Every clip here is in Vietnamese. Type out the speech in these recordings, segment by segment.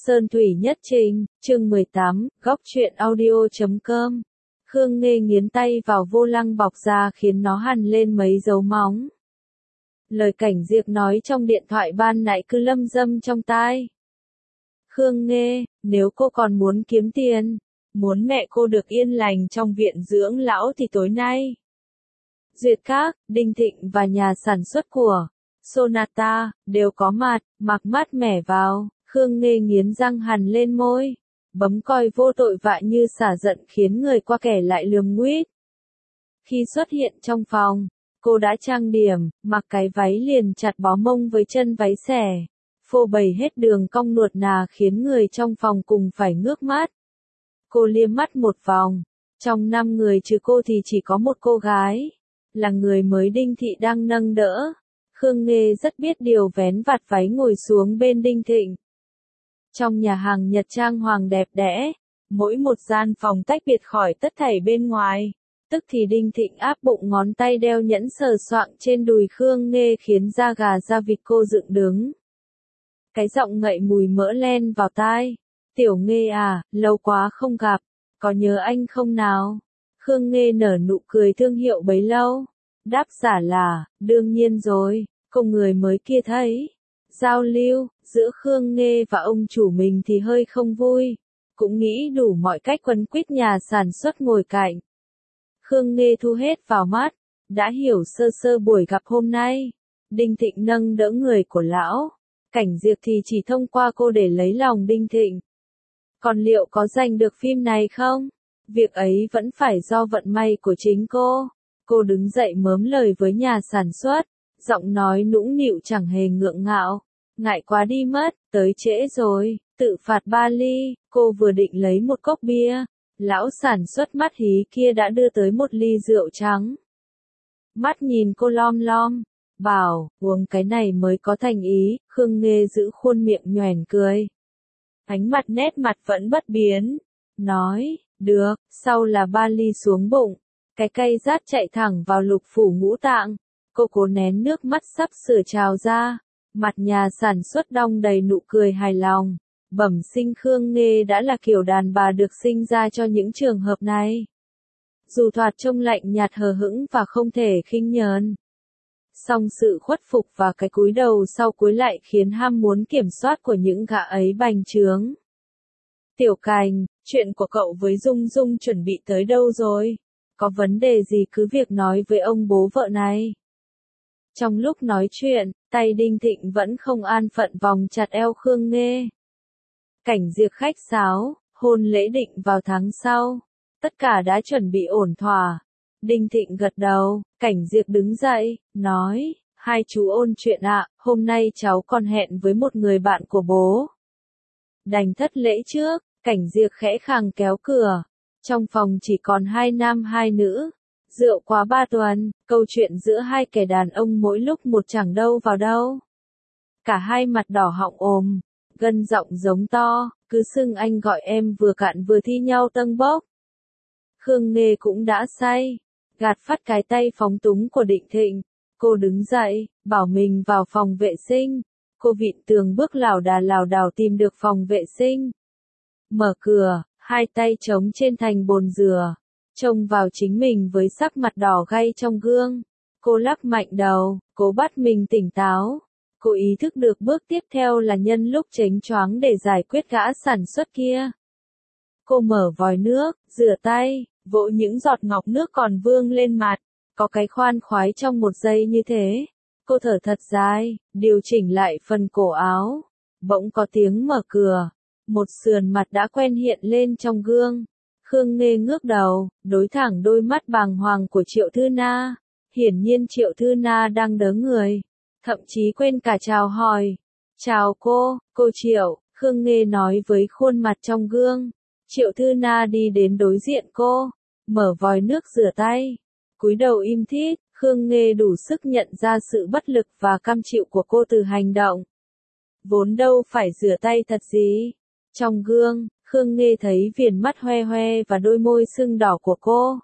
Sơn Thủy Nhất Trình, chương 18, góc truyện audio.com. Khương Nghê nghiến tay vào vô lăng bọc ra khiến nó hằn lên mấy dấu móng. Lời Cảnh Diệp nói trong điện thoại ban nãy cứ lâm dâm trong tai. Khương Nghê, nếu cô còn muốn kiếm tiền, muốn mẹ cô được yên lành trong viện dưỡng lão thì tối nay Duyệt Các, Đinh Thịnh và nhà sản xuất của Sonata đều có mặt, mặc mát mẻ vào. Khương Nghê nghiến răng hằn lên môi, bấm còi vô tội vạ như xả giận khiến người qua kẻ lại lườm nguýt. Khi xuất hiện trong phòng, cô đã trang điểm, mặc cái váy liền chặt bó mông với chân váy xẻ, phô bày hết đường cong nuột nà khiến người trong phòng cùng phải ngước mắt. Cô liếc mắt một vòng, trong 5 người trừ cô thì chỉ có một cô gái, là người mới Đinh Thị đang nâng đỡ. Khương Nghê rất biết điều vén vạt váy ngồi xuống bên Đinh Thịnh. Trong nhà hàng Nhật trang hoàng đẹp đẽ, mỗi một gian phòng tách biệt khỏi tất thảy bên ngoài. Tức thì Đinh Thịnh áp bụng ngón tay đeo nhẫn sờ soạng trên đùi Khương Nghê khiến da gà da vịt cô dựng đứng. Cái giọng ngậy mùi mỡ len vào tai. Tiểu Nghê à, lâu quá không gặp, có nhớ anh không nào? Khương Nghê nở nụ cười thương hiệu bấy lâu. Đáp giả là, đương nhiên rồi, cùng người mới kia thấy. Giao lưu, giữa Khương Nghê và ông chủ mình thì hơi không vui. Cũng nghĩ đủ mọi cách quấn quýt nhà sản xuất ngồi cạnh. Khương Nghê thu hết vào mắt, đã hiểu sơ sơ buổi gặp hôm nay. Đinh Thịnh nâng đỡ người của lão. Cảnh Diệp thì chỉ thông qua cô để lấy lòng Đinh Thịnh. Còn liệu có giành được phim này không? Việc ấy vẫn phải do vận may của chính cô. Cô đứng dậy mớm lời với nhà sản xuất, giọng nói nũng nịu chẳng hề ngượng ngạo. Ngại quá đi mất, tới trễ rồi, tự phạt 3 ly. Cô vừa định lấy một cốc bia, lão sản xuất mắt hí kia đã đưa tới một ly rượu trắng. Mắt nhìn cô lom lom, bảo, uống cái này mới có thành ý. Khương Nghê giữ khuôn miệng nhoẻn cười. Ánh mặt nét mặt vẫn bất biến, nói, được, sau là 3 ly xuống bụng. Cái cay rát chạy thẳng vào lục phủ ngũ tạng. Cô cố nén nước mắt sắp sửa trào ra. Mặt nhà sản xuất đong đầy nụ cười hài lòng. Bẩm sinh Khương Nghê đã là kiểu đàn bà được sinh ra cho những trường hợp này. Dù thoạt trông lạnh nhạt hờ hững và không thể khinh nhờn, song sự khuất phục và cái cúi đầu sau cúi lại khiến ham muốn kiểm soát của những gã ấy bành trướng. Tiểu Cành, chuyện của cậu với Dung Dung chuẩn bị tới đâu rồi? Có vấn đề gì cứ việc nói với ông bố vợ này. Trong lúc nói chuyện, tay Đinh Thịnh vẫn không an phận vòng chặt eo Khương Nghê. Cảnh Diệp khách sáo, hôn lễ định vào tháng sau. Tất cả đã chuẩn bị ổn thỏa. Đinh Thịnh gật đầu, Cảnh Diệp đứng dậy, nói, hai chú ôn chuyện ạ, hôm nay cháu còn hẹn với một người bạn của bố. Đành thất lễ trước, Cảnh Diệp khẽ khàng kéo cửa. Trong phòng chỉ còn 2 nam 2 nữ. Rượu quá 3 tuần, câu chuyện giữa hai kẻ đàn ông mỗi lúc một chẳng đâu vào đâu. Cả hai mặt đỏ họng ồm, gân giọng giống to, cứ xưng anh gọi em vừa cạn vừa thi nhau tâng bốc. Khương Nghê cũng đã say, gạt phát cái tay phóng túng của Đinh Thịnh. Cô đứng dậy, bảo mình vào phòng vệ sinh. Cô vịn tường bước lảo đảo tìm được phòng vệ sinh. Mở cửa, hai tay trống trên thành bồn rửa. Trông vào chính mình với sắc mặt đỏ gay trong gương. Cô lắc mạnh đầu, cố bắt mình tỉnh táo. Cô ý thức được bước tiếp theo là nhân lúc chếnh choáng để giải quyết gã sản xuất kia. Cô mở vòi nước, rửa tay, vỗ những giọt ngọc nước còn vương lên mặt. Có cái khoan khoái trong 1 giây như thế. Cô thở thật dài, điều chỉnh lại phần cổ áo. Bỗng có tiếng mở cửa. Một sườn mặt đã quen hiện lên trong gương. Khương Nghê ngước đầu, đối thẳng đôi mắt bàng hoàng của Triệu Thư Na. Hiển nhiên Triệu Thư Na đang đớ người. Thậm chí quên cả chào hỏi. Chào cô Triệu, Khương Nghê nói với khuôn mặt trong gương. Triệu Thư Na đi đến đối diện cô, mở vòi nước rửa tay. Cúi đầu im thít, Khương Nghê đủ sức nhận ra sự bất lực và cam chịu của cô từ hành động. Vốn đâu phải rửa tay thật gì. Trong gương, Khương Nghê thấy viền mắt hoe hoe và đôi môi sưng đỏ của cô.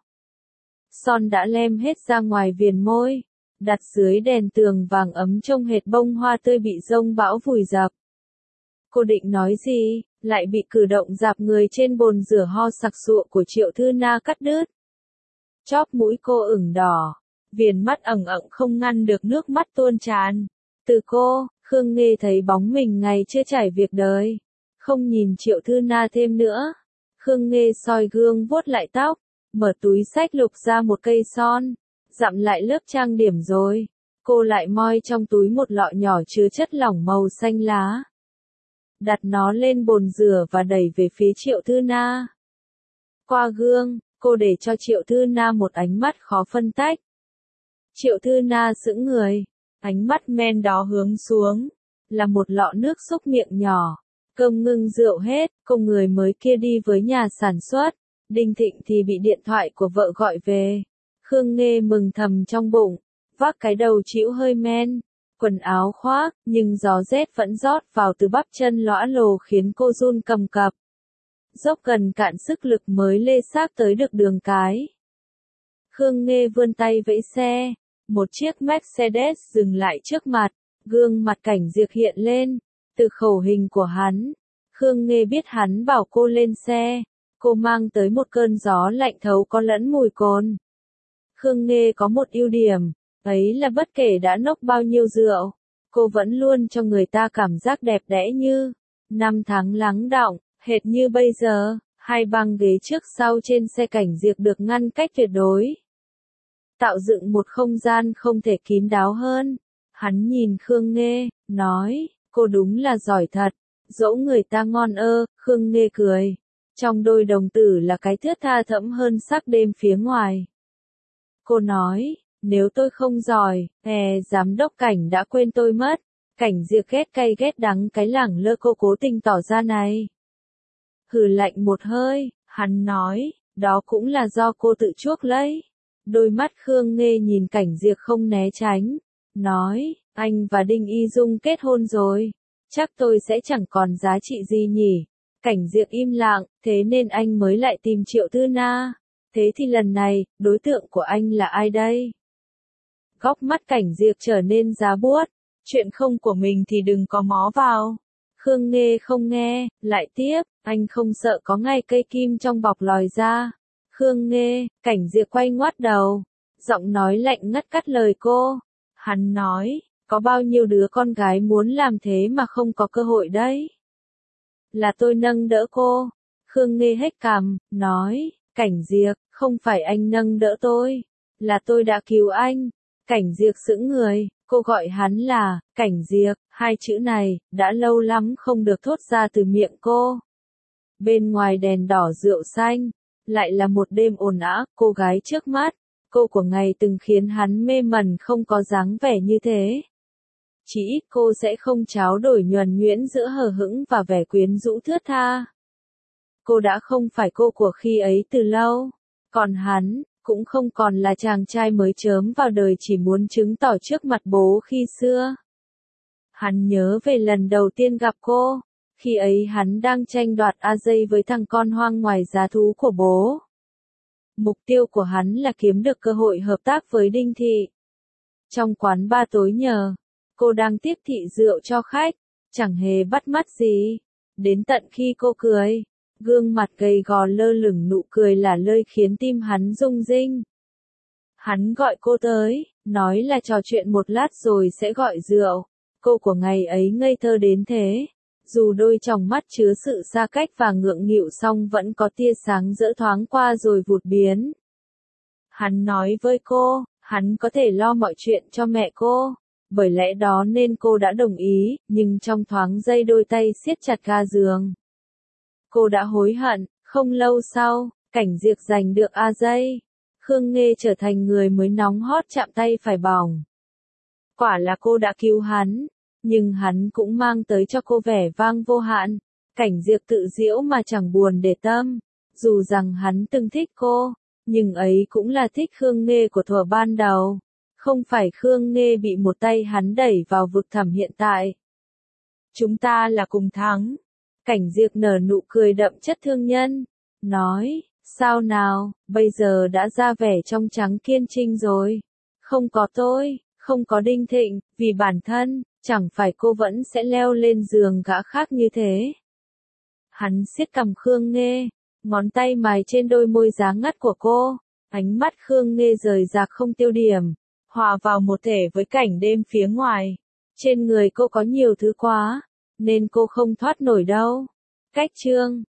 Son đã lem hết ra ngoài viền môi, đặt dưới đèn tường vàng ấm trông hệt bông hoa tươi bị giông bão vùi dập. Cô định nói gì, lại bị cử động dạp người trên bồn rửa ho sặc sụa của Triệu Thư Na cắt đứt. Chóp mũi cô ửng đỏ, viền mắt ẩn ẩn không ngăn được nước mắt tuôn tràn. Từ cô, Khương Nghê thấy bóng mình ngày chưa trải việc đời. Không nhìn Triệu Thư Na thêm nữa. Khương Nghê soi gương vuốt lại tóc, mở túi xách lục ra một cây son, dặm lại lớp trang điểm rồi. Cô lại moi trong túi một lọ nhỏ chứa chất lỏng màu xanh lá. Đặt nó lên bồn rửa và đẩy về phía Triệu Thư Na. Qua gương, cô để cho Triệu Thư Na một ánh mắt khó phân tách. Triệu Thư Na sững người, ánh mắt men đó hướng xuống, là một lọ nước xúc miệng nhỏ. Cơm ngưng rượu hết, cô người mới kia đi với nhà sản xuất. Đinh Thịnh thì bị điện thoại của vợ gọi về. Khương Nghê mừng thầm trong bụng, vác cái đầu chịu hơi men, quần áo khoác, nhưng gió rét vẫn rót vào từ bắp chân lõa lồ khiến cô run cầm cập. Dốc gần cạn sức lực mới lê xác tới được đường cái. Khương Nghê vươn tay vẫy xe, một chiếc Mercedes dừng lại trước mặt, gương mặt Cảnh Diệp hiện lên, từ khẩu hình của hắn. Khương Nghê biết hắn bảo cô lên xe, cô mang tới một cơn gió lạnh thấu có lẫn mùi cồn. Khương Nghê có một ưu điểm, ấy là bất kể đã nốc bao nhiêu rượu, cô vẫn luôn cho người ta cảm giác đẹp đẽ như năm tháng lắng đọng, hệt như bây giờ. Hai băng ghế trước sau trên xe Cảnh Diệp được ngăn cách tuyệt đối, tạo dựng một không gian không thể kín đáo hơn. Hắn nhìn Khương Nghê, nói, cô đúng là giỏi thật, dỗ người ta ngon ơ. Khương Nghê cười, trong đôi đồng tử là cái thướt tha thẫm hơn sắc đêm phía ngoài. Cô nói, nếu tôi không giỏi, giám đốc Cảnh đã quên tôi mất. Cảnh Diệp ghét cay ghét đắng cái lẳng lơ cô cố tình tỏ ra này. Hừ lạnh một hơi, hắn nói, đó cũng là do cô tự chuốc lấy. Đôi mắt Khương Nghê nhìn Cảnh Diệp không né tránh, nói, anh và Đinh Y Dung kết hôn rồi, chắc tôi sẽ chẳng còn giá trị gì nhỉ. Cảnh Diệp im lặng, thế nên anh mới lại tìm Triệu Thư Na. Thế thì lần này, đối tượng của anh là ai đây? Góc mắt Cảnh Diệp trở nên giá buốt, chuyện không của mình thì đừng có mó vào. Khương Nghê không nghe, lại tiếp, anh không sợ có ngày cây kim trong bọc lòi ra. Khương Nghê, Cảnh Diệp quay ngoắt đầu, giọng nói lạnh ngắt cắt lời cô. Hắn nói, có bao nhiêu đứa con gái muốn làm thế mà không có cơ hội đấy. Là tôi nâng đỡ cô. Khương Nghê hết cằm, nói, Cảnh Diệp, không phải anh nâng đỡ tôi, là tôi đã cứu anh. Cảnh Diệp sững người, cô gọi hắn là Cảnh Diệp, hai chữ này đã lâu lắm không được thốt ra từ miệng cô. Bên ngoài đèn đỏ rượu xanh, lại là một đêm ồn ào. Cô gái trước mắt, cô của ngày từng khiến hắn mê mẩn không có dáng vẻ như thế. Chỉ ít cô sẽ không tráo đổi nhuần nhuyễn giữa hờ hững và vẻ quyến rũ thướt tha. Cô đã không phải cô của khi ấy từ lâu, còn hắn cũng không còn là chàng trai mới chớm vào đời chỉ muốn chứng tỏ trước mặt bố khi xưa. Hắn nhớ về lần đầu tiên gặp cô, khi ấy hắn đang tranh đoạt AJ với thằng con hoang ngoài giá thú của bố. Mục tiêu của hắn là kiếm được cơ hội hợp tác với Đinh Thị. Trong quán bar tối nhờ, cô đang tiếp thị rượu cho khách, chẳng hề bắt mắt gì. Đến tận khi cô cười, gương mặt gầy gò lơ lửng nụ cười là lơi khiến tim hắn rung rinh. Hắn gọi cô tới, nói là trò chuyện một lát rồi sẽ gọi rượu. Cô của ngày ấy ngây thơ đến thế. Dù đôi tròng mắt chứa sự xa cách và ngượng nghịu song vẫn có tia sáng rỡ thoáng qua rồi vụt biến. Hắn nói với cô, hắn có thể lo mọi chuyện cho mẹ cô. Bởi lẽ đó nên cô đã đồng ý, nhưng trong thoáng giây đôi tay siết chặt ga giường. Cô đã hối hận. Không lâu sau, Cảnh Diệp giành được AJ. Khương Nghê trở thành người mới nóng hot chạm tay phải bỏng. Quả là cô đã cứu hắn, nhưng hắn cũng mang tới cho cô vẻ vang vô hạn. Cảnh Diệp tự giễu mà chẳng buồn để tâm. Dù rằng hắn từng thích cô, nhưng ấy cũng là thích Khương Nghê của thuở ban đầu. Không phải Khương Nghê bị một tay hắn đẩy vào vực thẳm hiện tại. Chúng ta là cùng thắng. Cảnh Diệp nở nụ cười đậm chất thương nhân. Nói, sao nào, bây giờ đã ra vẻ trong trắng kiên trinh rồi. Không có tôi, không có Đinh Thịnh, vì bản thân, chẳng phải cô vẫn sẽ leo lên giường gã khác như thế. Hắn siết cằm Khương Nghê, ngón tay mài trên đôi môi giá ngắt của cô. Ánh mắt Khương Nghê rời rạc không tiêu điểm, hòa vào một thể với cảnh đêm phía ngoài. Trên người cô có nhiều thứ quá, nên cô không thoát nổi đâu. Cách chương